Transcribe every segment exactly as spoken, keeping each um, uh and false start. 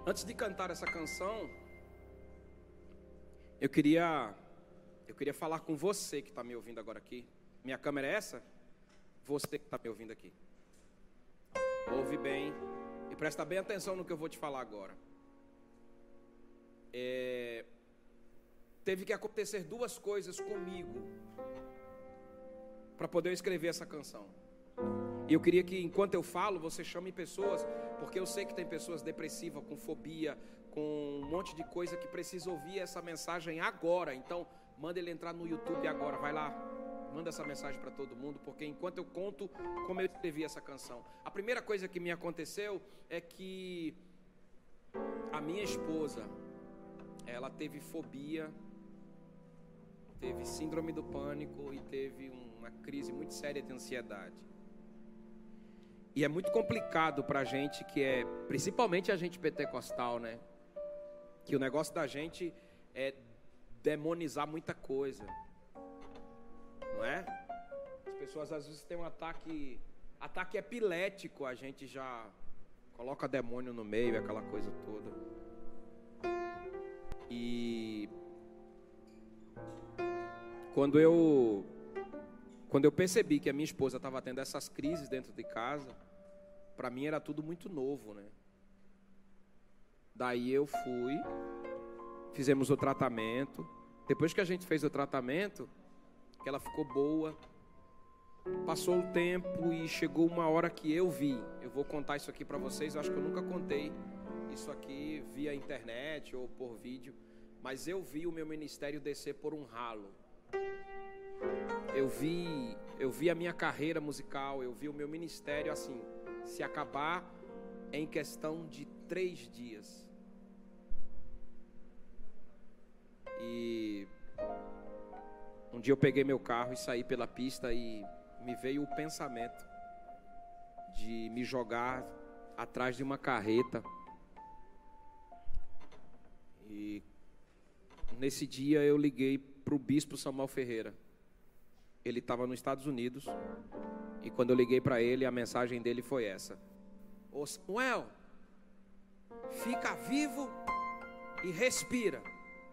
Antes de cantar essa canção, eu queria, eu queria falar com você que está me ouvindo agora aqui. Minha câmera é essa? Você que está me ouvindo aqui. Ouve bem e presta bem atenção no que eu vou te falar agora. É, teve que acontecer duas coisas comigo para poder eu escrever essa canção. E eu queria que enquanto eu falo, você chame pessoas, porque eu sei que tem pessoas depressivas, com fobia, com um monte de coisa que precisa ouvir essa mensagem agora. Então, manda ele entrar no YouTube agora, vai lá, manda essa mensagem para todo mundo, porque enquanto eu conto como eu escrevi essa canção. A primeira coisa que me aconteceu é que a minha esposa, ela teve fobia, teve síndrome do pânico e teve uma crise muito séria de ansiedade. E é muito complicado pra gente que é, principalmente a gente pentecostal, né? Que o negócio da gente é demonizar muita coisa, não é? As pessoas às vezes têm um ataque, ataque epilético, a gente já coloca demônio no meio, aquela coisa toda. E quando eu Quando eu percebi que a minha esposa estava tendo essas crises dentro de casa, para mim era tudo muito novo, né? Daí eu fui, fizemos o tratamento. Depois que a gente fez o tratamento, que ela ficou boa, passou o tempo e chegou uma hora que eu vi. Eu vou contar isso aqui para vocês, eu acho que eu nunca contei isso aqui via internet ou por vídeo, mas eu vi o meu ministério descer por um ralo. Eu vi, eu vi a minha carreira musical, eu vi o meu ministério assim, se acabar em questão de três dias. E um dia eu peguei meu carro e saí pela pista e me veio o pensamento de me jogar atrás de uma carreta. E nesse dia eu liguei para o bispo Samuel Ferreira. Ele estava nos Estados Unidos. E quando eu liguei para ele, a mensagem dele foi essa: Ô Samuel, fica vivo e respira,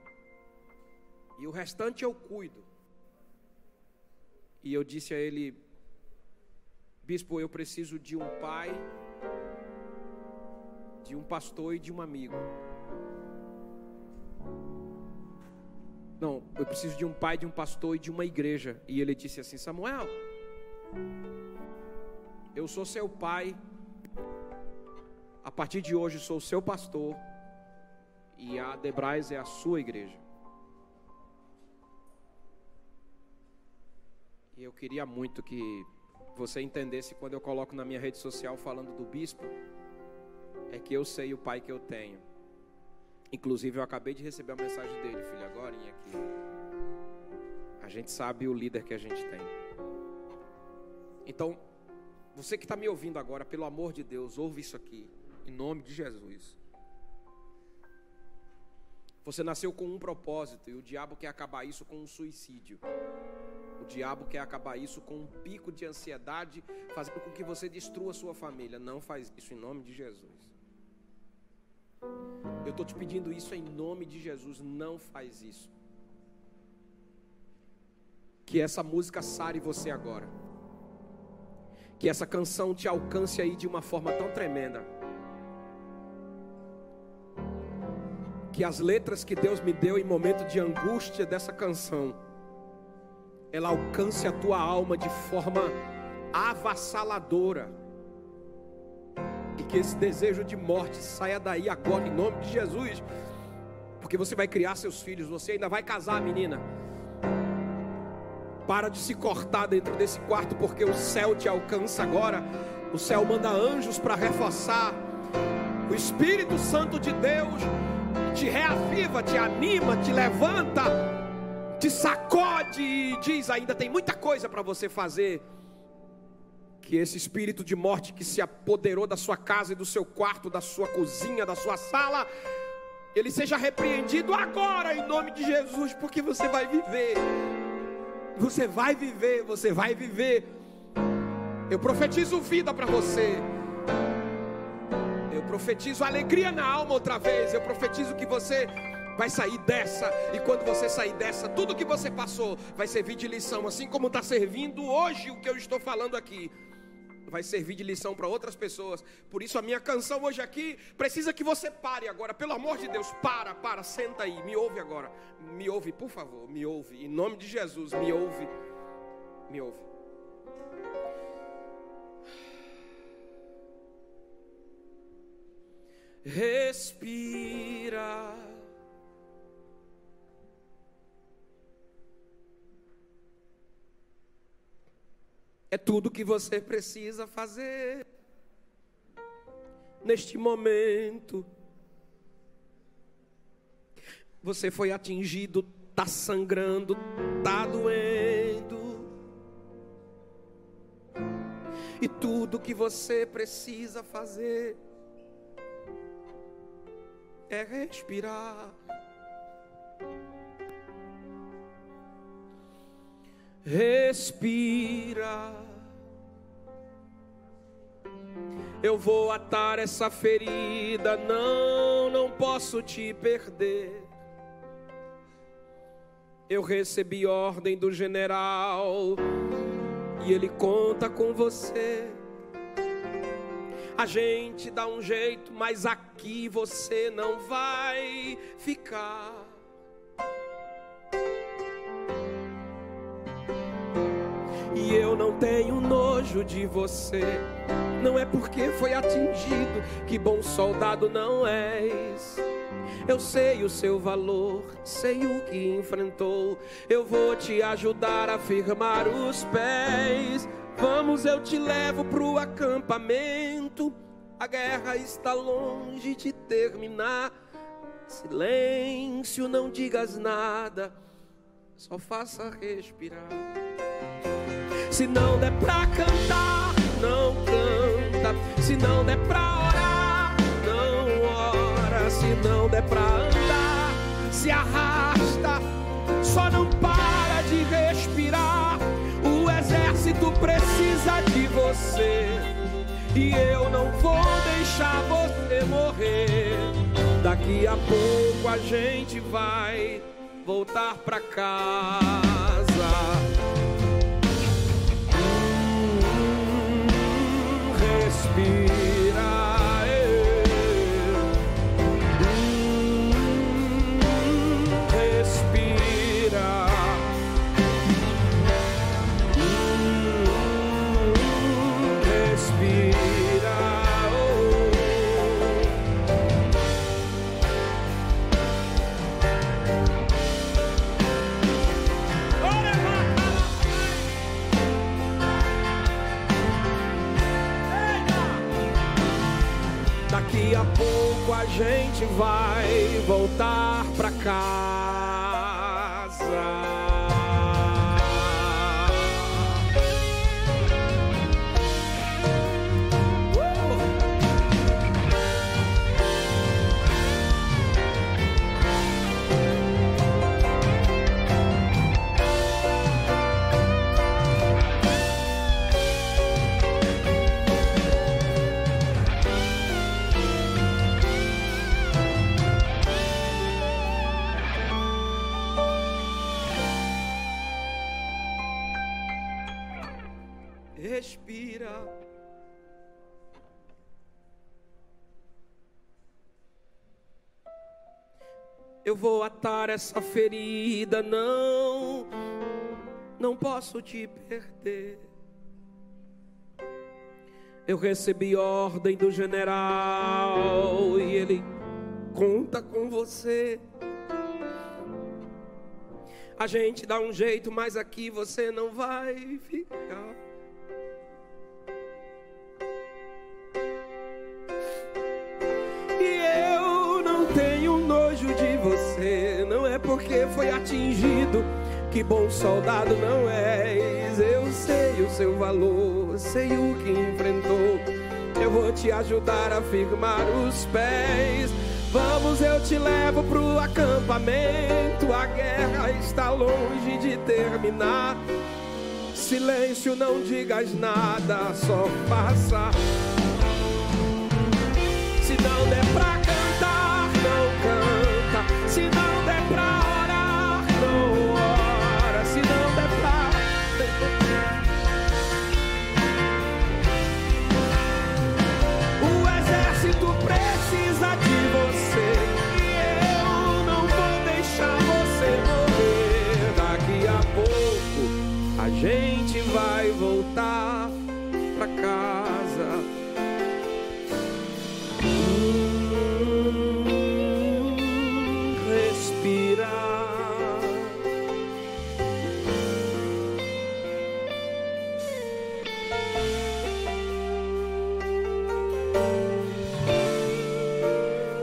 e o restante eu cuido. E eu disse a ele: bispo, eu preciso de um pai, de um pastor e de um amigo. Não, eu preciso de um pai, de um pastor e de uma igreja. E ele disse assim: Samuel, eu sou seu pai, a partir de hoje sou seu pastor, e a Debrais é a sua igreja. E eu queria muito que você entendesse, quando eu coloco na minha rede social falando do bispo, é que eu sei o pai que eu tenho. Inclusive eu acabei de receber a mensagem dele, filho, agorinha aqui. A gente sabe o líder que a gente tem. Então, você que está me ouvindo agora, pelo amor de Deus, ouve isso aqui, em nome de Jesus. Você nasceu com um propósito, e o diabo quer acabar isso com um suicídio. O diabo quer acabar isso com um pico de ansiedade, fazendo com que você destrua a sua família. Não faz isso em nome de Jesus. Eu estou te pedindo isso em nome de Jesus. Não faz isso. Que essa música sare você agora. Que essa canção te alcance aí de uma forma tão tremenda. Que as letras que Deus me deu em momento de angústia dessa canção, ela alcance a tua alma de forma avassaladora. E que esse desejo de morte saia daí agora, em nome de Jesus. Porque você vai criar seus filhos, você ainda vai casar, menina. Para de se cortar dentro desse quarto, porque o céu te alcança agora. O céu manda anjos para reforçar. O Espírito Santo de Deus te reaviva, te anima, te levanta, te sacode e diz: ainda tem muita coisa para você fazer. Que esse espírito de morte que se apoderou da sua casa e do seu quarto, da sua cozinha, da sua sala, ele seja repreendido agora em nome de Jesus, porque você vai viver. Você vai viver, você vai viver. Eu profetizo vida para você. Eu profetizo alegria na alma outra vez. Eu profetizo que você vai sair dessa, e quando você sair dessa, tudo que você passou vai servir de lição, assim como está servindo hoje o que eu estou falando aqui, vai servir de lição para outras pessoas. Por isso a minha canção hoje aqui precisa que você pare agora, pelo amor de Deus, para, para, senta aí, me ouve agora, me ouve, por favor, me ouve, em nome de Jesus, me ouve, me ouve. Respira. É tudo que você precisa fazer neste momento. Você foi atingido, está sangrando, está doendo. E tudo que você precisa fazer é respirar. Respira. Eu vou atar essa ferida, não, não posso te perder. Eu recebi ordem do general e ele conta com você. A gente dá um jeito, mas aqui você não vai ficar. E eu não tenho nojo de você. Não é porque foi atingido que bom soldado não és. Eu sei o seu valor, sei o que enfrentou. Eu vou te ajudar a firmar os pés. Vamos, eu te levo pro acampamento. A guerra está longe de terminar. Silêncio, não digas nada, só faça respirar. Se não der pra cantar, não canta. Se não der pra orar, não ora. Se não der pra andar, se arrasta. Só não para de respirar. O exército precisa de você. E eu não vou deixar você morrer. Daqui a pouco a gente vai voltar pra casa. Respira, hum, respira, hum, respira, oh. Daqui a pouco a gente vai voltar pra casa. Respira. Eu vou atar essa ferida, não, não posso te perder. Eu recebi ordem do general e ele conta com você. A gente dá um jeito, mas aqui você não vai ficar. Você não é porque foi atingido que bom soldado não és. Eu sei o seu valor, sei o que enfrentou. Eu vou te ajudar a firmar os pés. Vamos, eu te levo pro acampamento. A guerra está longe de terminar. Silêncio, não digas nada, só faça. Se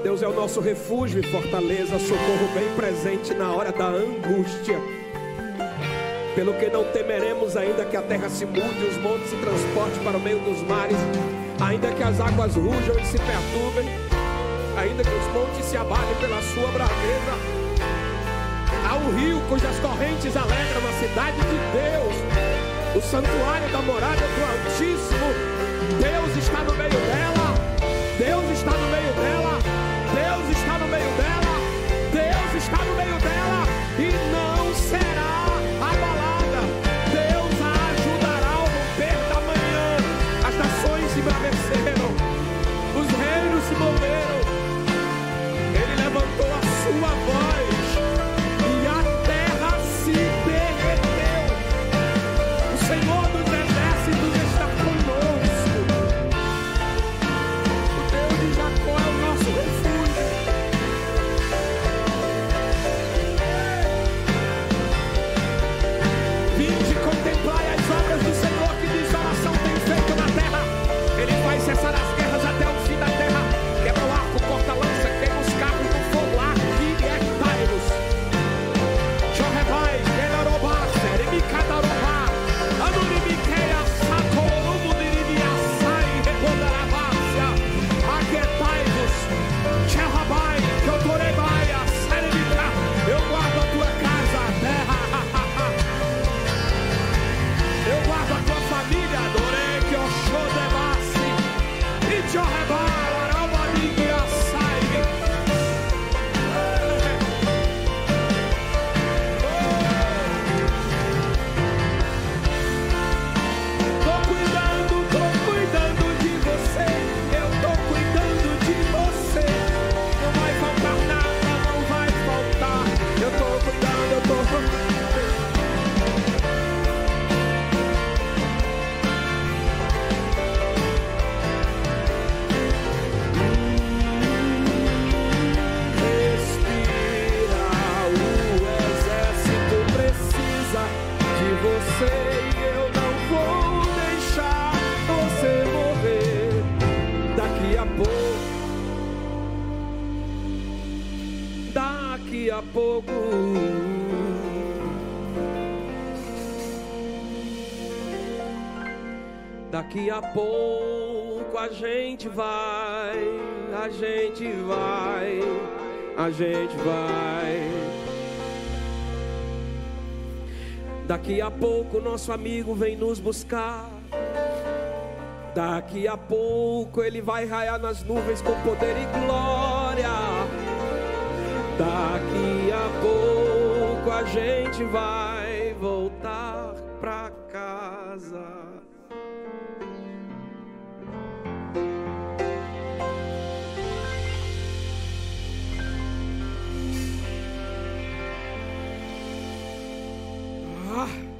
Deus é o nosso refúgio e fortaleza, socorro bem presente na hora da angústia. Pelo que não temeremos, ainda que a terra se mude, os montes se transportem para o meio dos mares, ainda que as águas rujam e se perturbem, ainda que os montes se abalem pela sua braveza. Há um rio cujas correntes alegram a cidade de Deus, o santuário da morada do Altíssimo. Deus está no meio dela, Deus está no meio dela, Deus está no meio dela, Deus está no meio dela e não será abalada. Deus a ajudará ao romper da manhã. As nações se embraveceram, os reinos se moveram. Ele levantou a sua voz e a terra se derreteu. O Senhor dos exércitos está conosco. O Deus de Jacó é o nosso refúgio. Vinde, contemplai as obras do Senhor, que desolação tem feito na terra. Ele faz cessar as guerras até o fim da terra. Quebra o arco, corta a lança, queima os carros do fogo, arquietai-vos. Jorrebai, Gelarobá, Seremicadarobá, Anurimiqueia, Satorumudirimiaçai, Regodarabácia, aquietai-vos. Xerrabai, Kiotorebaia, Seremica, eu guardo a tua casa, a terra. Eu guardo a tua família, adorei que eu show de base. E Jorrebai, Arabadimiaçai. Tô cuidando, tô cuidando de você. Eu tô cuidando de você. Não vai faltar nada, não vai faltar. Eu tô cuidando, eu tô Respira, o exército precisa de você e eu não vou deixar você morrer. Daqui a pouco, daqui a pouco, daqui a pouco a gente vai, a gente vai, a gente vai. Daqui a pouco nosso amigo vem nos buscar. Daqui a pouco ele vai raiar nas nuvens com poder e glória. Daqui a pouco a gente vai voltar pra casa. Ah!